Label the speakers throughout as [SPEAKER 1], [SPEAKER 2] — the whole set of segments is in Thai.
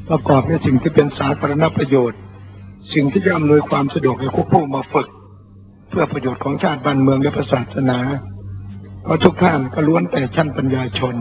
[SPEAKER 1] ประกอบในสิ่งที่เป็นสาธารณประโยชน์สิ่งที่จะอำนวยความสะดวกให้ผู้มาฝึกเพื่อประโยชน์ของชาติบ้านเมืองและศาสนาเพราะทุกท่านก็ล้วนแต่ชั้นปัญญาชน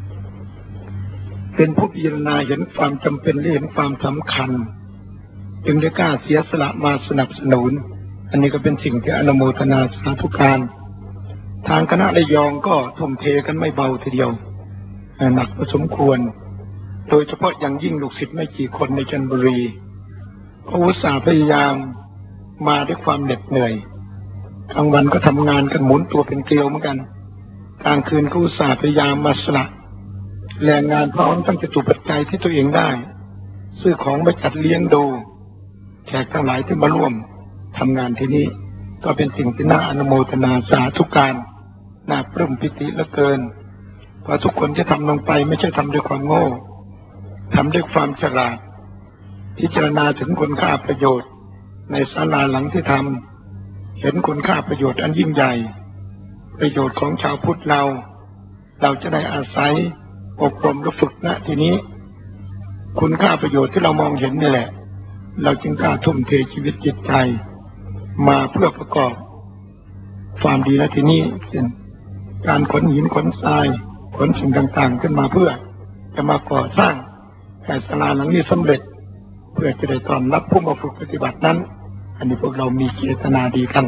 [SPEAKER 1] เป็นผู้พิจารณาเห็นความจำเป็นและเห็นความสำคัญจึงได้กล้าเสียสละมาสนับสนุนอันนี้ก็เป็นสิ่งที่อนุโมทนาสาธุการทางคณะระยองก็ทุ่มเทกันไม่เบาทีเดียวหนักพอสมควรโดยเฉพาะอย่างยิ่งลูกศิษย์ไม่กี่คนในจันทบุรีเขาอุตส่าห์พยายามมาด้วยความเหน็ดเหนื่อยกลางวันก็ทำงานกันหมุนตัวเป็นเกลียวเหมือนกันกลางคืนก็อุตส่าห์พยายามมาสละแรงงานพร้อมตั้งจตุปัจจัยที่ตัวเองได้ซื้อของไปจัดเลี้ยงดูแขกทั้งหลายที่มาร่วมทำงานที่นี้ก็เป็นสิ่งที่น่าอนุโมทนาสาธุการน่าปลื้มปิติเหลือเกินเพราะทุกคนที่ทำลงไปไม่ใช่ทำด้วยความโง่ทำด้วยความฉลาดพิจารณาถึงคุณค่าประโยชน์ในศาลาหลังที่ทำเห็นคุณค่าประโยชน์อันยิ่งใหญ่ประโยชน์ของชาวพุทธเราจะได้อาศัยอบรมและฝึกณทีนี้คุณค่าประโยชน์ที่เรามองเห็นนี่แหละเราจึงกล้าทุ่มเทชีวิตจิตใจมาเพื่อประกอบความดีณที่นี้เช่นการขนหินขนทรายขนสิ่งต่างๆขึ้นมาเพื่อจะมาก่อสร้างให้ศาลาหลังนี้สำเร็จเพื่อจะได้ต้อนรับผู้มาฝึกปฏิบัตินั้นอันนี้พวกเรามีเจตนาดีกัน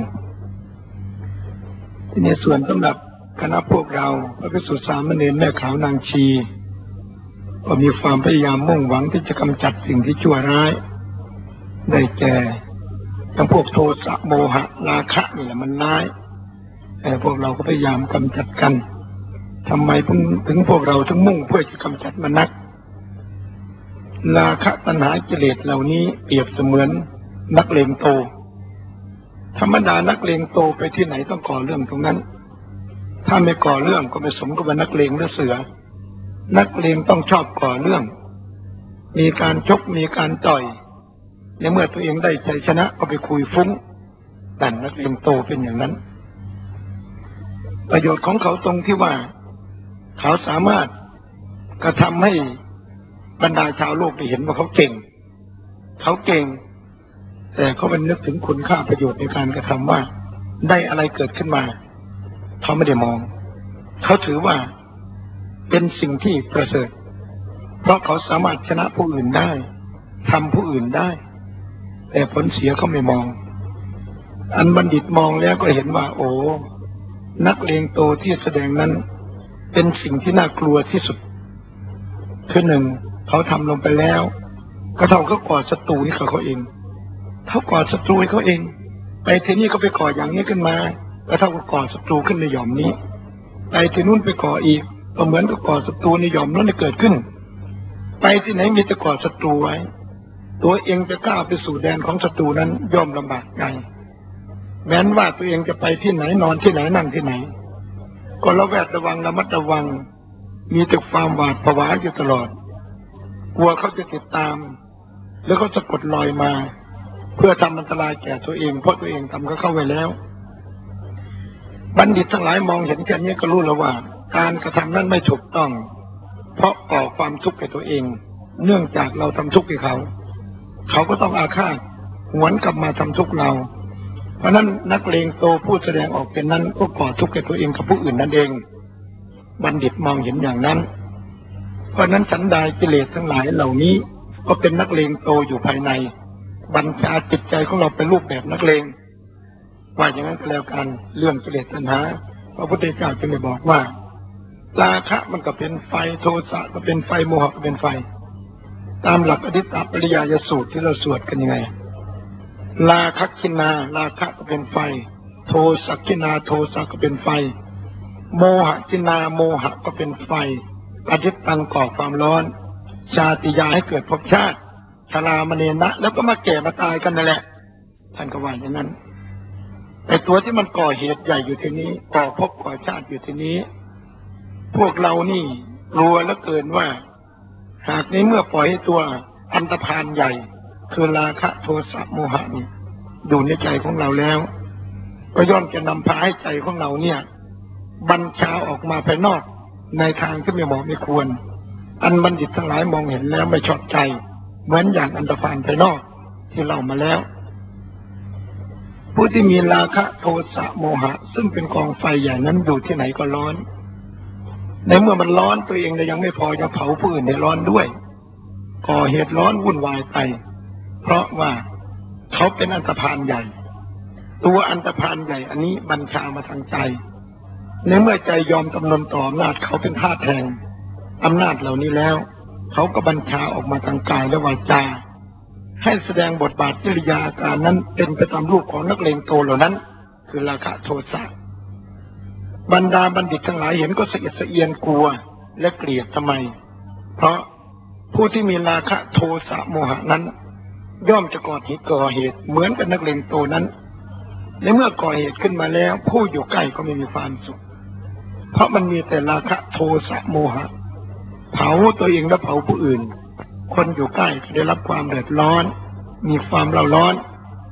[SPEAKER 1] ที่ในส่วนสำหรับคณะพวกเราพระภิกษุสามเณรแม่ขาวนางชีก็มีความพยายามมุ่งหวังที่จะกำจัดสิ่งที่ชั่วร้ายได้แก่ทั้งพวกโทสะโมหะราคะนี่แหละมันร้ายแต่พวกเราก็พยายามกำจัดกันทำไมถึงพวกเราถึงมุ่งเพื่อจะกำจัดมันนักราคะตัณหากิเลสเหล่านี้เปรียบเสมือนนักเลงโตธรรมดานักเลงโตไปที่ไหนต้องก่อเรื่องตรงนั้นถ้าไม่ก่อเรื่องก็ไม่สมกับว่านักเลงหรือเสือนักเลงต้องชอบก่อเรื่องมีการชกมีการต่อยในเมื่อตัวเองได้ชัยชนะก็ไปคุยฟุ้งแต่นักเลงโตเป็นอย่างนั้นประโยชน์ของเขาตรงที่ว่าเขาสามารถกระทำให้บรรดาชาวโลกได้เห็นว่าเขาเก่งแต่เขาเป็นนึกถึงคุณค่าประโยชน์ในการกระทำว่าได้อะไรเกิดขึ้นมาเขาไม่ได้มองเขาถือว่าเป็นสิ่งที่ประเสริฐเพราะเขาสามารถชนะผู้อื่นได้ทำผู้อื่นได้แต่ผลเสียเขาไม่มองอันบัณฑิตมองแล้วก็เห็นว่าโอ้นักเลงโตที่แสดงนั้นเป็นสิ่งที่น่ากลัวที่สุดคือหนึ่งเขาทำลงไปแล้วก็เท่าเขาก่อศัตรูให้เขาเองเขาก่อศัตรูให้เขาเองไปที่นี่เขาไปก่ออย่างนี้ขึ้นมาก็เท่ากับก่อศัตรูขึ้นในหย่อมนี้ไปที่นู่นไปก่ออีกก็เหมือนกับก่อศัตรูในหย่อมนั้นเกิดขึ้นไปที่ไหนมีแต่ก่อศัตรูไว้ตัวเองจะก้าวไปสู่แดนของศัตรูนั้นย่อมลำบากใจแม้ว่าตัวเองจะไปที่ไหนนอนที่ไหนนั่งที่ไหนก็ระแวดระวังระมัดระวังมีแต่ความหวาดผวาอยู่ตลอดกลัวเขาจะติดตามแล้วเขาจะกดลอยมาเพื่อทำอันตรายแก่ตัวเองเพราะตัวเองทำก็เข้าไว้แล้วบัณฑิตทั้งหลายมองเห็นแค่นี้ก็รู้แล้วว่าการกระทำนั้นไม่ถูกต้องเพราะก่อความทุกข์แก่ตัวเองเนื่องจากเราทำทุกข์ให้เขาก็ต้องอาฆาตหวนกลับมาทำทุกข์เราเพราะนั้นนักเลงโตผู้แสดงออกเป็นนั้นก็ก่อทุกข์แก่ตัวเองกับผู้อื่นนั่นเองบัณฑิตมองเห็นอย่างนั้นเพราะนั้นสันดานกิเลสทั้งหลายเหล่านี้ก็เป็นนักเลงโตอยู่ภายในบัญชาจิตใจของเราเป็นรูปแบบนักเลงว่าอย่างนั้นก็แล้วกันเรื่องกิเลสตัณหาพระพุทธเจ้าจึงได้บอกว่าราคะมันก็เป็นไฟโทสะก็เป็นไฟโมหะก็เป็นไฟตามหลักอธิตตปริยายสูตรที่เราสวดกันยังไงราคะกินาราคะก็เป็นไฟโทสักกินาโทสะก็เป็นไฟโมหะกินาโมหะก็เป็นไฟอธิตตังก่อความร้อนชาติยาให้เกิดภพชาติชรามเณนะแล้วก็มาแก่มาตายกันนั่นแหละท่านก็ว่าอย่างนั้นแต่ตัวที่มันก่อเหตุใหญ่อยู่ที่นี้ก่อภพก่อชาติอยู่ที่นี้พวกเรานี่กลัวเหลือเกินว่าหากในเมื่อปล่อยให้ตัวอันธพาลใหญ่คือราคะโทสะโมหะนี่อยู่ในใจของเราแล้วก็ย่อมจะนำพาให้ใจของเราเนี่ยบัญชาออกมาภายนอกในทางที่ไม่เหมาะไม่ควรอันบัณฑิตทั้งหลายมองเห็นแล้วไม่ชอบใจเหมือนอย่างอันธพาลภายนอกที่เล่ามาแล้วผู้ที่มีราคะโทสะโมหะซึ่งเป็นกองไฟใหญ่นั้นอยู่ที่ไหนก็ร้อนในเมื่อมันร้อนตัวเองยังไม่พอจะเผาผู้อื่นให้ร้อนด้วยก่อเหตุร้อนวุ่นวายไปเพราะว่าเขาเป็นอันธพาลใหญ่ตัวอันธพาลใหญ่อันนี้บัญชามาทางใจในเมื่อใจยอมจำนนต่ออำนาจเขาเป็นทาสแทนอำนาจเหล่านี้แล้วเขาก็บัญชาออกมาทางกายและวาจาให้แสดงบทบาทกิริยาอาการนั้นเป็นไปตามรูปของนักเลงโตเหล่านั้นคือราคะโทสะบรรดาบัณฑิตทั้งหลายเห็นก็สะอิดสะเอียนกลัวและเกลียดทำไมเพราะผู้ที่มีราคะโทสะโมหะนั้นย่อมจะก่อเหตุเหมือนกับนักเลงโตนั้นในเมื่อก่อเหตุขึ้นมาแล้วผู้อยู่ใกล้ก็ไม่มีความสุขเพราะมันมีแต่ราคะโทสะโมหะเผาตัวเองและเผาผู้อื่นคนอยู่ใกล้ก็ได้รับความเดือดร้อนมีความเร่าร้อน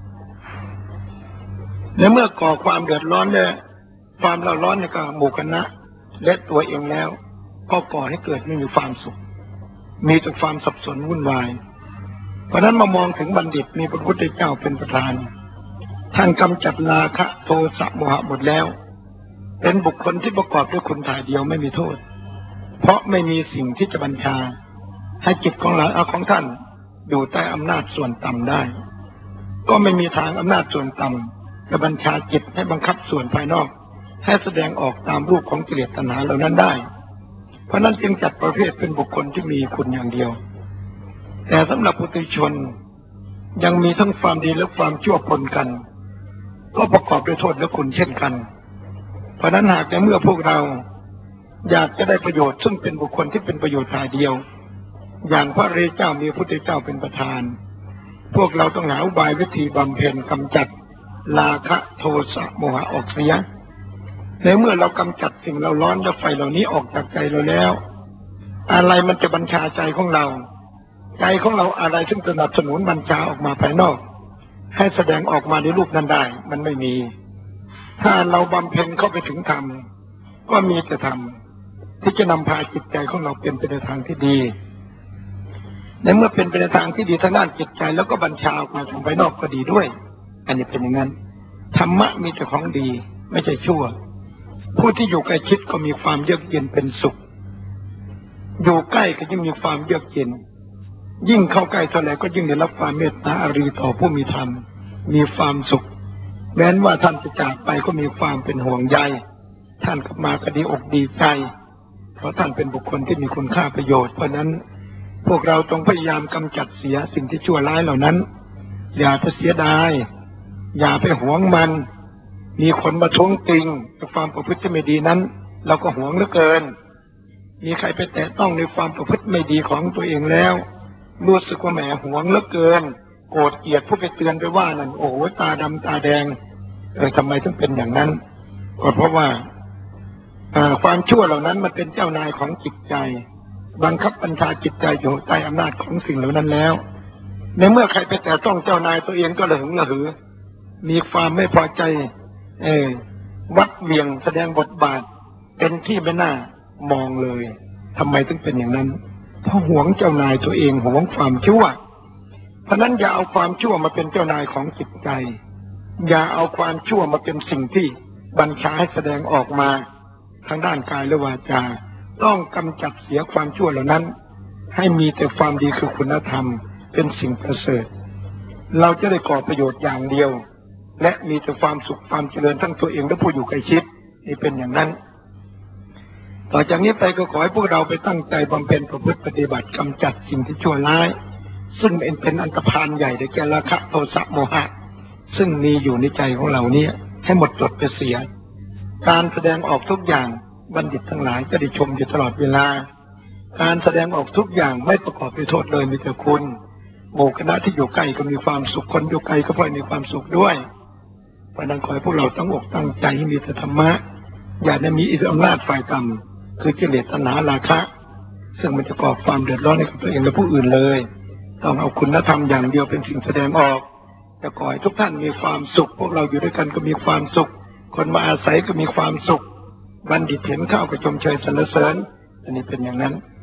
[SPEAKER 1] และเมื่อก่อความเดือดร้อนเนี่ยความเร่าร้อนในกับหมู่คณะและตัวเองแล้วก็ก่อให้เกิดไม่มีความสุขมีแต่ความสับสนวุ่นวายเพราะนั้นมามองถึงบัณฑิตมีพระพุทธเจ้าเป็นประธานท่านกำจัดราคะโทสะโมหะหมดแล้วเป็นบุคคลที่ประกอบด้วยคุณถ่ายเดียวไม่มีโทษเพราะไม่มีสิ่งที่จะบัญชาให้จิตของเราของท่านอยู่ใต้อำนาจส่วนต่ำได้ก็ไม่มีทางอำนาจส่วนต่ำจะบัญชาจิตให้บังคับส่วนภายนอกให้แสดงออกตามรูปของกิเลสตัณหาเหล่านั้นได้เพราะนั้นจึงจัดประเภทเป็นบุคคลที่มีคุณอย่างเดียวแต่สำหรับปุถุชนยังมีทั้งความดีและความชั่วปนกันก็ประกอบด้วยโทษและคุณเช่นกันเพราะนั้นหากในเมื่อพวกเราอยากจะได้ประโยชน์ซึ่งเป็นบุคคลที่เป็นประโยชน์ฝ่ายเดียวอย่างพระริยเจ้ามีพระพุทธเจ้าเป็นประธานพวกเราต้องหาอุบายวิธีบำเพ็ญกำจัดราคะโทสะโมหะออกเสียในเมื่อเรากำจัดสิ่งเราร้อนและไฟเหล่านี้ออกจากใจเราแล้วอะไรมันจะบัญชาใจของเราใจของเราอะไรซึ่งสนับสนุนบัญชาออกมาภายนอกให้แสดงออกมาในรูปนั้นได้มันไม่มีถ้าเราบำเพ็ญเข้าไปถึงธรรมก็มีแต่ธรรมที่จะนำพาจิตใจของเราเป็นไปในทางที่ดีในเมื่อเป็นไปในทางที่ดีทางด้านจิตใจแล้วก็บัญชาออกมาทางภายนอกก็ดีด้วยอันนี้เป็นอย่างนั้นธรรมะมีแต่ของดีไม่ใช่ชั่วผู้ที่อยู่ใกล้ชิดก็มีความเยือกเย็นเป็นสุขอยู่ใกล้ก็ยิ่งมีความเยือกเย็นยิ่งเข้าใกล้เท่าไหร่ก็ยิ่งได้รับความเมตตาอารีต่อผู้มีธรรมมีความสุขแม้ว่าท่านจะจากไปก็มีความเป็นห่วงใยท่านกลับมาก็ดีอกดีใจเพราะท่านเป็นบุคคลที่มีคุณค่าประโยชน์เพราะนั้นพวกเราต้องพยายามกำจัดเสียสิ่งที่ชั่วร้ายเหล่านั้นอย่าไปเสียดายอย่าไปหวงมันมีคนมาท้วงติงกับความประพฤติที่ไม่ดีนั้นเราก็หวงเหลือเกินมีใครไปแตะต้องในความประพฤติไม่ดีของตัวเองแล้วรู้สึกว่าแหมหวงเหลือเกินโกรธเกลียดผู้ไปเตือนไปว่านั่นโอ้โหตาดำตาแดงทำไมถึงเป็นอย่างนั้นก็เพราะว่าความชั่วเหล่านั้นมันเป็นเจ้านายของจิตใจบังคับบัญชาจิตใจอยู่ใต้อำนาจของสิ่งเหล่านั้นแล้วในเมื่อใครไปแต่ต้องเจ้านายตัวเองก็ระหึงระหือมีความไม่พอใจวัดเวียงแสดงบทบาทเป็นที่ไม่น่ามองเลยทำไมถึงเป็นอย่างนั้นเพราะหวงเจ้านายตัวเองหวงความชั่วเพราะนั้นอย่าเอาความชั่วมาเป็นเจ้านายของจิตใจอย่าเอาความชั่วมาเป็นสิ่งที่บัญชาให้แสดงออกมาทางด้านกายและวาจาต้องกำจัดเสียความชั่วเหล่านั้นให้มีแต่ความดีคือคุณธรรมเป็นสิ่งประเสริฐเราจะได้ก่อประโยชน์อย่างเดียวและมีแต่ความสุขความเจริญทั้งตัวเองและผู้อยู่ใกล้ชิดนี่เป็นอย่างนั้นต่อจากนี้ไปก็ขอให้พวกเราไปตั้งใจบำเพ็ญประพฤติปฏิบัติกำจัดสิ่งที่ชั่วร้ายซึ่งเป็นอันตรพานใหญ่ในแก่ราคะโทสะโมหะซึ่งมีอยู่ในใจของเรานี้ให้หมดจดไปเสียการแสดงออกทุกอย่างบัณฑิตทั้งหลายจะได้ชมอยู่ตลอดเวลาการแสดงออกทุกอย่างไม่ประกอบด้วยโทษเลยมีแต่คุณหมู่คณะที่อยู่ใกล้ก็มีความสุขคนอยู่ไกลก็พลอยมีความสุขด้วยเพราะนั้นขอให้พวกเราตั้งอกตั้งใจให้มีแต่ธรรมะอย่าได้มีอิทธิอำนาจฝ่ายต่ำคือกิเลสตัณหาราคะซึ่งมันจะก่อความเดือดร้อนให้กับตัวเองและผู้อื่นเลยต้องเอาคุณธรรมอย่างเดียวเป็นสิ่งแสดงออกจะขอให้ทุกท่านมีความสุขพวกเราอยู่ด้วยกันก็มีความสุขคนมาอาศัยก็มีความสุขบัณฑิตเห็นเข้าก็ชมเชยสรรเสริญอันนี้เป็นอย่างนั้น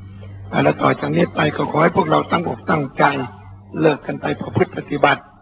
[SPEAKER 1] และต่อจากนี้ไปก็ขอให้พวกเราตั้งอกตั้งใจเลิกกันไปประพฤติปฏิบัติ